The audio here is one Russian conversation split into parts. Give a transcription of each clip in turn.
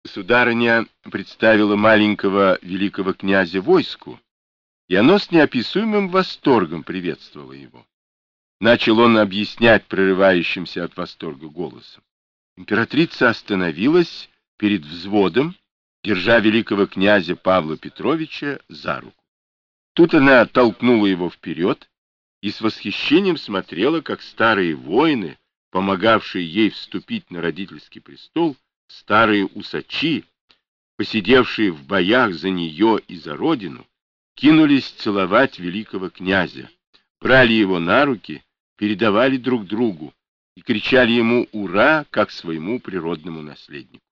Государыня представила маленького великого князя войску, и оно с неописуемым восторгом приветствовало его. Начал он объяснять прерывающимся от восторга голосом. Императрица остановилась перед взводом, держа великого князя Павла Петровича за руку. Тут она толкнула его вперед и с восхищением смотрела, как старые воины, помогавшие ей вступить на родительский престол, старые усачи, посидевшие в боях за нее и за родину, кинулись целовать великого князя, брали его на руки, передавали друг другу и кричали ему «Ура!» как своему природному наследнику.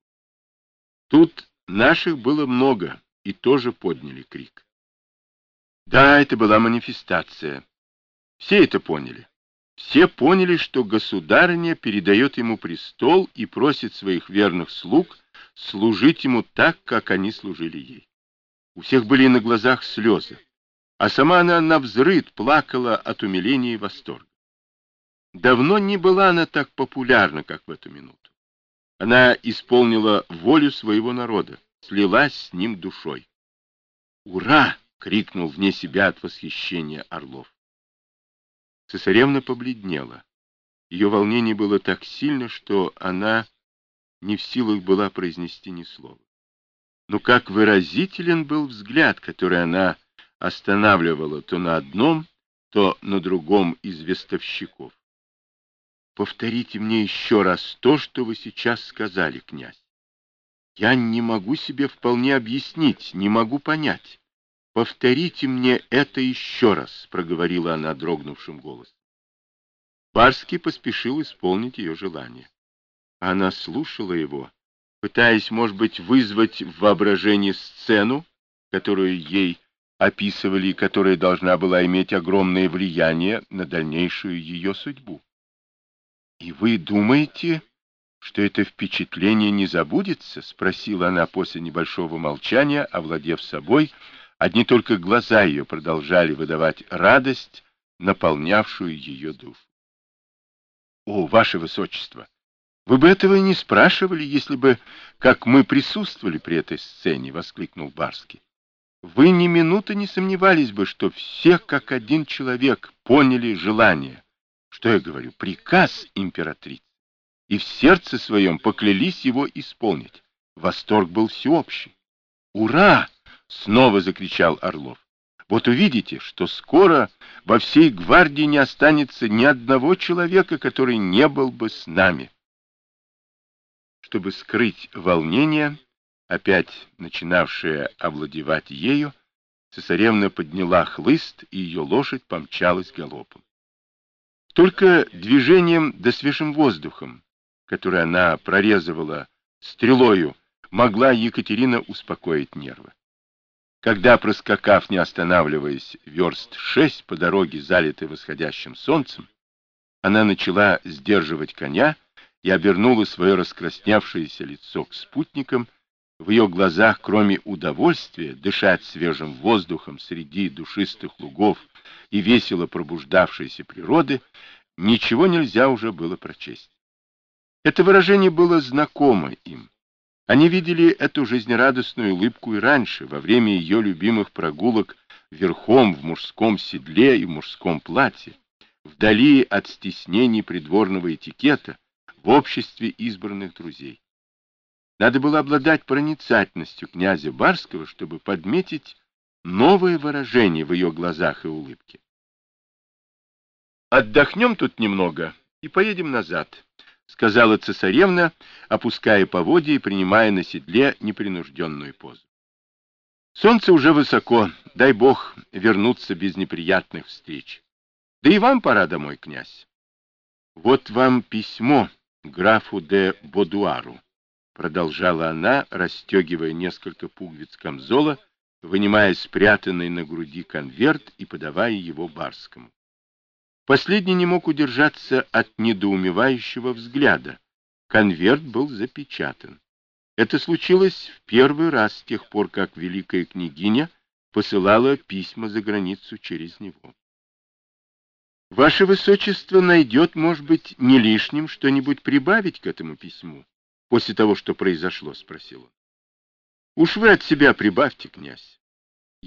Тут наших было много и тоже подняли крик. Да, это была манифестация. Все это поняли. Все поняли, что государыня передает ему престол и просит своих верных слуг служить ему так, как они служили ей. У всех были на глазах слезы, а сама она навзрыд плакала от умиления и восторга. Давно не была она так популярна, как в эту минуту. Она исполнила волю своего народа, слилась с ним душой. «Ура!» — крикнул вне себя от восхищения Орлов. Цесаревна побледнела. Ее волнение было так сильно, что она не в силах была произнести ни слова. Но как выразителен был взгляд, который она останавливала то на одном, то на другом из вестовщиков. «Повторите мне еще раз то, что вы сейчас сказали, князь. Я не могу себе вполне объяснить, не могу понять. Повторите мне это еще раз», — проговорила она дрогнувшим голосом. Барский поспешил исполнить ее желание. Она слушала его, пытаясь, может быть, вызвать в воображении сцену, которую ей описывали и которая должна была иметь огромное влияние на дальнейшую ее судьбу. «И вы думаете, что это впечатление не забудется?» — спросила она после небольшого молчания, овладев собой. Одни только глаза ее продолжали выдавать радость, наполнявшую ее душу. «О, ваше высочество! Вы бы этого и не спрашивали, если бы, как мы, присутствовали при этой сцене!» — воскликнул Барский. «Вы ни минуты не сомневались бы, что все, как один человек, поняли желание, что я говорю, приказ императрицы, и в сердце своем поклялись его исполнить. Восторг был всеобщий. «Ура!» — снова закричал Орлов. «Вот увидите, что скоро во всей гвардии не останется ни одного человека, который не был бы с нами». Чтобы скрыть волнение, опять начинавшее овладевать ею, цесаревна подняла хлыст, и ее лошадь помчалась галопом. Только движением да свежим воздухом, который она прорезывала стрелою, могла Екатерина успокоить нервы. Когда, проскакав, не останавливаясь, верст 6 по дороге, залитой восходящим солнцем, она начала сдерживать коня и обернула свое раскрасневшееся лицо к спутникам. В ее глазах, кроме удовольствия дышать свежим воздухом среди душистых лугов и весело пробуждавшейся природы, ничего нельзя уже было прочесть. Это выражение было знакомо им. Они видели эту жизнерадостную улыбку и раньше, во время ее любимых прогулок верхом в мужском седле и в мужском платье, вдали от стеснений придворного этикета, в обществе избранных друзей. Надо было обладать проницательностью князя Барского, чтобы подметить новое выражение в ее глазах и улыбке. «Отдохнем тут немного и поедем назад», — сказала цесаревна, опуская поводья и принимая на седле непринужденную позу. «Солнце уже высоко, дай бог вернуться без неприятных встреч. Да и вам пора домой, князь. Вот вам письмо графу де Бодуару», — продолжала она, расстегивая несколько пуговиц камзола, вынимая спрятанный на груди конверт и подавая его Барскому. Последний не мог удержаться от недоумевающего взгляда. Конверт был запечатан. Это случилось в первый раз с тех пор, как великая княгиня посылала письма за границу через него. «Ваше высочество найдет, может быть, не лишним что-нибудь прибавить к этому письму после того, что произошло?» — спросил он. Уж вы от себя прибавьте, князь.